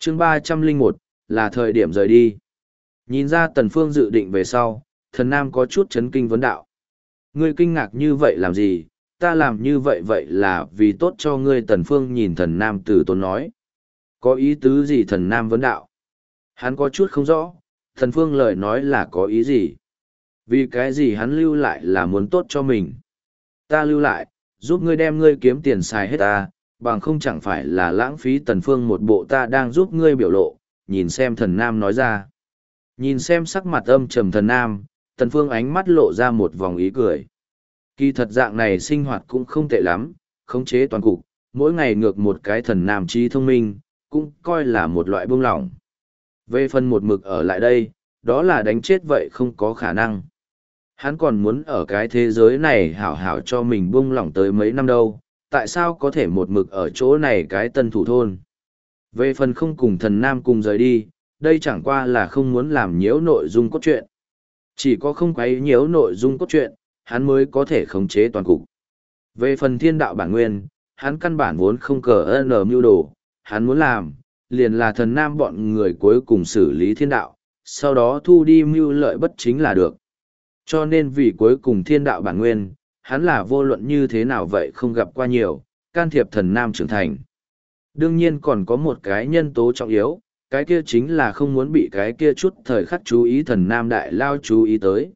chương 301, là thời điểm rời đi. Nhìn ra Tần Phương dự định về sau, thần nam có chút chấn kinh vấn đạo. Ngươi kinh ngạc như vậy làm gì, ta làm như vậy vậy là vì tốt cho ngươi. Tần Phương nhìn thần nam từ tốn nói. Có ý tứ gì? Thần nam vấn đạo. Hắn có chút không rõ, Tần Phương lời nói là có ý gì. Vì cái gì hắn lưu lại là muốn tốt cho mình. Ta lưu lại, giúp ngươi đem ngươi kiếm tiền xài hết ta, bằng không chẳng phải là lãng phí. Tần Phương một bộ ta đang giúp ngươi biểu lộ, nhìn xem thần nam nói ra. Nhìn xem sắc mặt âm trầm thần nam, Tần Phương ánh mắt lộ ra một vòng ý cười. Kỳ thật dạng này sinh hoạt cũng không tệ lắm, khống chế toàn cục, mỗi ngày ngược một cái thần nam trí thông minh, cũng coi là một loại buông lỏng. Về phần một mực ở lại đây, đó là đánh chết vậy không có khả năng. Hắn còn muốn ở cái thế giới này hảo hảo cho mình buông lỏng tới mấy năm đâu, tại sao có thể một mực ở chỗ này cái tân thủ thôn. Về phần không cùng thần nam cùng rời đi, đây chẳng qua là không muốn làm nhiễu nội dung cốt truyện. Chỉ có không quấy nhiễu nội dung cốt truyện, hắn mới có thể khống chế toàn cục. Về phần thiên đạo bản nguyên, hắn căn bản vốn không cờ n mưu đồ, hắn muốn làm, liền là thần nam bọn người cuối cùng xử lý thiên đạo, sau đó thu đi mưu lợi bất chính là được. Cho nên vì cuối cùng thiên đạo bản nguyên, hắn là vô luận như thế nào vậy không gặp qua nhiều, can thiệp thần nam trưởng thành. Đương nhiên còn có một cái nhân tố trọng yếu, cái kia chính là không muốn bị cái kia chút thời khắc chú ý thần nam đại lao chú ý tới.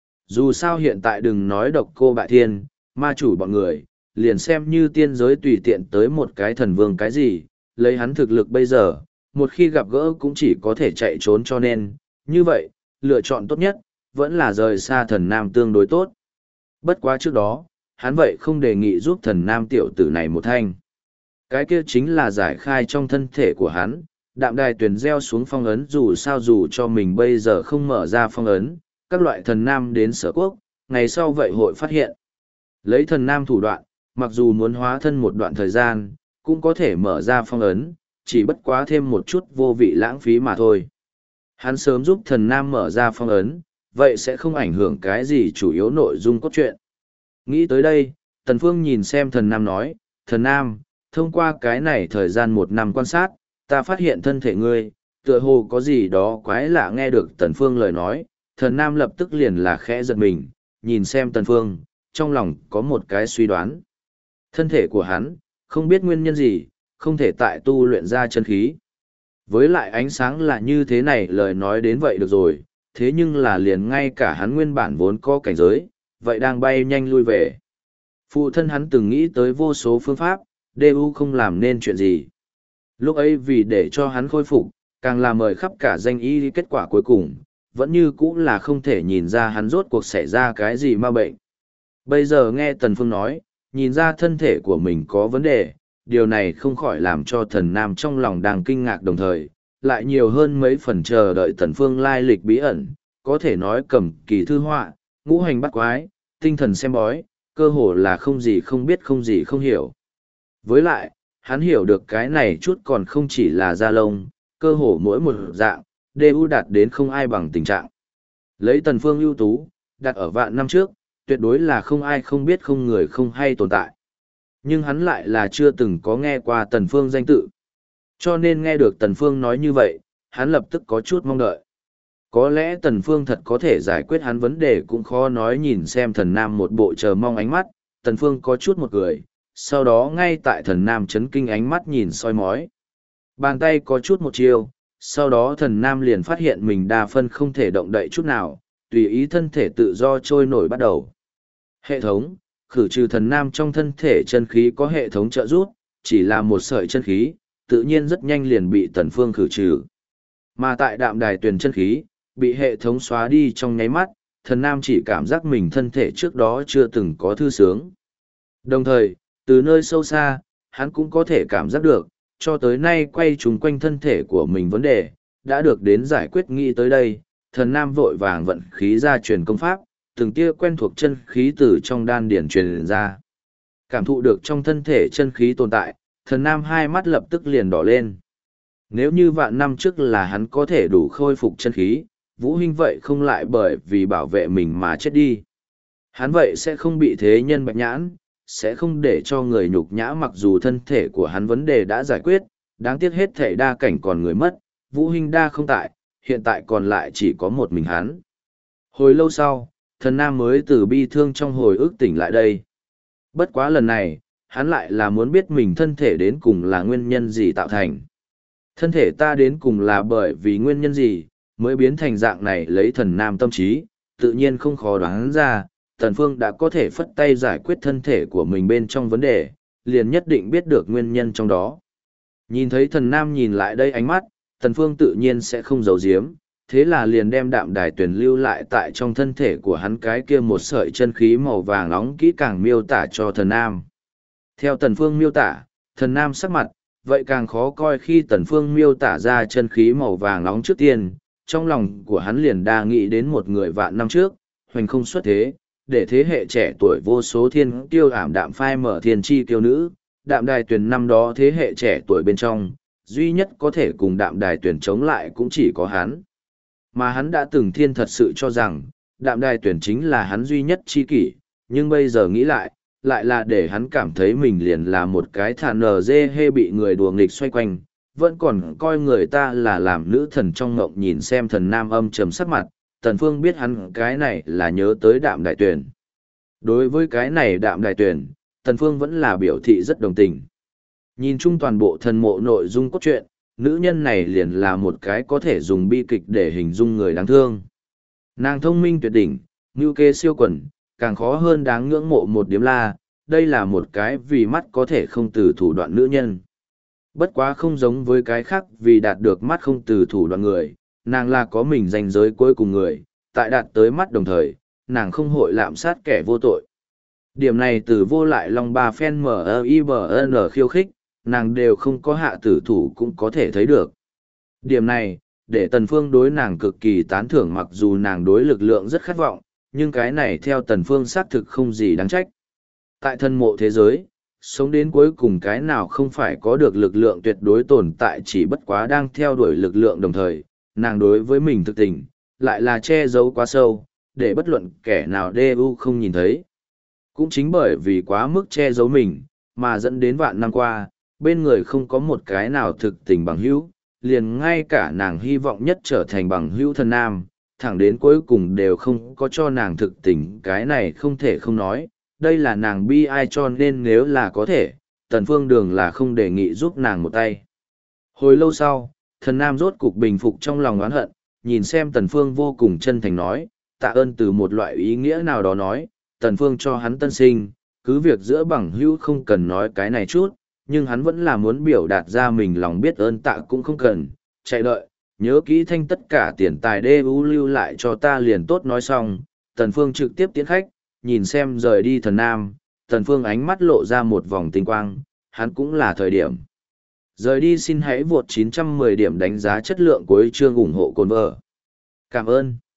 Dù sao hiện tại đừng nói độc cô bại thiên, ma chủ bọn người, liền xem như tiên giới tùy tiện tới một cái thần vương cái gì, lấy hắn thực lực bây giờ, một khi gặp gỡ cũng chỉ có thể chạy trốn. Cho nên, như vậy, lựa chọn tốt nhất, vẫn là rời xa thần nam tương đối tốt. Bất quá trước đó, hắn vậy không đề nghị giúp thần nam tiểu tử này một thanh. Cái kia chính là giải khai trong thân thể của hắn, đạm đài tuyển gieo xuống phong ấn. Dù sao dù cho mình bây giờ không mở ra phong ấn, các loại thần nam đến sở quốc, ngày sau vậy hội phát hiện. Lấy thần nam thủ đoạn, mặc dù muốn hóa thân một đoạn thời gian, cũng có thể mở ra phong ấn, chỉ bất quá thêm một chút vô vị lãng phí mà thôi. Hắn sớm giúp thần nam mở ra phong ấn, vậy sẽ không ảnh hưởng cái gì chủ yếu nội dung cốt truyện. Nghĩ tới đây, Tần Phương nhìn xem thần nam nói, thần nam, thông qua cái này thời gian 1 năm quan sát, ta phát hiện thân thể ngươi, tựa hồ có gì đó quái lạ. Nghe được Tần Phương lời nói, thần nam lập tức liền là khẽ giật mình, nhìn xem Tần Phương, trong lòng có một cái suy đoán. Thân thể của hắn, không biết nguyên nhân gì, không thể tại tu luyện ra chân khí. Với lại ánh sáng là như thế này, lời nói đến vậy được rồi, thế nhưng là liền ngay cả hắn nguyên bản vốn có cảnh giới, vậy đang bay nhanh lui về. Phụ thân hắn từng nghĩ tới vô số phương pháp, DU không làm nên chuyện gì. Lúc ấy vì để cho hắn khôi phục, càng là mời khắp cả danh y, kết quả cuối cùng, vẫn như cũ là không thể nhìn ra hắn rốt cuộc xảy ra cái gì ma bệnh. Bây giờ nghe Tần Phương nói, nhìn ra thân thể của mình có vấn đề, điều này không khỏi làm cho thần nam trong lòng đang kinh ngạc, đồng thời, lại nhiều hơn mấy phần chờ đợi Tần Phương lai lịch bí ẩn, có thể nói cầm kỳ thư họa, ngũ hành bắt quái, tinh thần xem bói, cơ hồ là không gì không biết không gì không hiểu. Với lại, hắn hiểu được cái này chút còn không chỉ là da lông, cơ hồ mỗi một dạng, đều đạt đến không ai bằng tình trạng. Lấy Tần Phương ưu tú, đặt ở vạn năm trước, tuyệt đối là không ai không biết không người không hay tồn tại. Nhưng hắn lại là chưa từng có nghe qua Tần Phương danh tự. Cho nên nghe được Tần Phương nói như vậy, hắn lập tức có chút mong đợi. Có lẽ Tần Phương thật có thể giải quyết hắn vấn đề cũng khó nói. Nhìn xem thần nam một bộ chờ mong ánh mắt, Tần Phương có chút một cười, sau đó ngay tại thần nam chấn kinh ánh mắt nhìn soi mói. Bàn tay có chút một chiêu, sau đó thần nam liền phát hiện mình đa phân không thể động đậy chút nào, tùy ý thân thể tự do trôi nổi bắt đầu. Hệ thống, khử trừ thần nam trong thân thể chân khí có hệ thống trợ giúp, chỉ là một sợi chân khí, tự nhiên rất nhanh liền bị Tần Phương khử trừ. Mà tại đạm đài tuyền chân khí, bị hệ thống xóa đi trong nháy mắt, thần nam chỉ cảm giác mình thân thể trước đó chưa từng có thư sướng. Đồng thời, từ nơi sâu xa, hắn cũng có thể cảm giác được, cho tới nay quay trùng quanh thân thể của mình vấn đề, đã được đến giải quyết. Nghĩ tới đây, thần nam vội vàng vận khí ra truyền công pháp, từng tia quen thuộc chân khí từ trong đan điển truyền ra. Cảm thụ được trong thân thể chân khí tồn tại, thần nam hai mắt lập tức liền đỏ lên. Nếu như vạn năm trước là hắn có thể đủ khôi phục chân khí, Vũ Hinh vậy không lại bởi vì bảo vệ mình mà chết đi. Hắn vậy sẽ không bị thế nhân bạch nhãn, sẽ không để cho người nhục nhã. Mặc dù thân thể của hắn vấn đề đã giải quyết, đáng tiếc hết thảy đa cảnh còn người mất, Vũ Hinh đa không tại, hiện tại còn lại chỉ có một mình hắn. Hồi lâu sau, thần nam mới từ bi thương trong hồi ức tỉnh lại đây. Bất quá lần này, hắn lại là muốn biết mình thân thể đến cùng là nguyên nhân gì tạo thành. Thân thể ta đến cùng là bởi vì nguyên nhân gì, mới biến thành dạng này lấy thần nam tâm trí, tự nhiên không khó đoán ra, Tần Phương đã có thể phất tay giải quyết thân thể của mình bên trong vấn đề, liền nhất định biết được nguyên nhân trong đó. Nhìn thấy thần nam nhìn lại đây ánh mắt, Tần Phương tự nhiên sẽ không giấu giếm, thế là liền đem đạm đài tuyển lưu lại tại trong thân thể của hắn cái kia một sợi chân khí màu vàng nóng kỹ càng miêu tả cho thần nam. Theo Tần Phương miêu tả, thần nam sắc mặt, vậy càng khó coi khi Tần Phương miêu tả ra chân khí màu vàng nóng trước tiên, trong lòng của hắn liền đa nghĩ đến một người vạn năm trước, hoành không xuất thế, để thế hệ trẻ tuổi vô số thiên kiêu ảm đạm phai mở thiên chi kiêu nữ, đạm đài tuyển năm đó thế hệ trẻ tuổi bên trong, duy nhất có thể cùng đạm đài tuyển chống lại cũng chỉ có hắn. Mà hắn đã từng thiên thật sự cho rằng, đạm đài tuyển chính là hắn duy nhất chi kỷ, nhưng bây giờ nghĩ lại là để hắn cảm thấy mình liền là một cái thà nờ dê hê bị người đùa nghịch xoay quanh, vẫn còn coi người ta là làm nữ thần trong ngộng. Nhìn xem thần nam âm trầm sắc mặt, Tần Phương biết hắn cái này là nhớ tới đạm đại tuyển. Đối với cái này đạm đại tuyển, Tần Phương vẫn là biểu thị rất đồng tình. Nhìn chung toàn bộ thần mộ nội dung cốt truyện, nữ nhân này liền là một cái có thể dùng bi kịch để hình dung người đáng thương. Nàng thông minh tuyệt đỉnh, ngưu kế siêu quần, càng khó hơn đáng ngưỡng mộ một điếm la, đây là một cái vì mắt có thể không từ thủ đoạn nữ nhân. Bất quá không giống với cái khác vì đạt được mắt không từ thủ đoạn người, nàng là có mình ranh giới cuối cùng người, tại đạt tới mắt đồng thời, nàng không hội lạm sát kẻ vô tội. Điểm này từ vô lại long ba phen MIBN khiêu khích, nàng đều không có hạ tử thủ cũng có thể thấy được. Điểm này, để Tần Phương đối nàng cực kỳ tán thưởng, mặc dù nàng đối lực lượng rất khát vọng, nhưng cái này theo Tần Phương xác thực không gì đáng trách. Tại thân mộ thế giới, sống đến cuối cùng cái nào không phải có được lực lượng tuyệt đối tồn tại, chỉ bất quá đang theo đuổi lực lượng đồng thời, nàng đối với mình thực tình, lại là che giấu quá sâu, để bất luận kẻ nào DU không nhìn thấy. Cũng chính bởi vì quá mức che giấu mình, mà dẫn đến vạn năm qua, bên người không có một cái nào thực tình bằng hữu, liền ngay cả nàng hy vọng nhất trở thành bằng hữu thân nam, thẳng đến cuối cùng đều không có cho nàng thực tình, cái này không thể không nói, đây là nàng bi ai, cho nên nếu là có thể, Tần Phương Đường là không đề nghị giúp nàng một tay. Hồi lâu sau, thần nam rốt cục bình phục trong lòng oán hận, nhìn xem Tần Phương vô cùng chân thành nói, tạ ơn từ một loại ý nghĩa nào đó nói, Tần Phương cho hắn tân sinh, cứ việc giữa bằng hữu không cần nói cái này chút, nhưng hắn vẫn là muốn biểu đạt ra mình lòng biết ơn tạ cũng không cần, chạy đợi, nhớ kỹ thanh tất cả tiền tài DU lưu lại cho ta liền tốt. Nói xong, Tần Phương trực tiếp tiễn khách, nhìn xem rời đi thần nam, Tần Phương ánh mắt lộ ra một vòng tinh quang, hắn cũng là thời điểm. Rời đi. Xin hãy vượt 910 điểm đánh giá chất lượng cuối chương ủng hộ cồn vợ. Cảm ơn.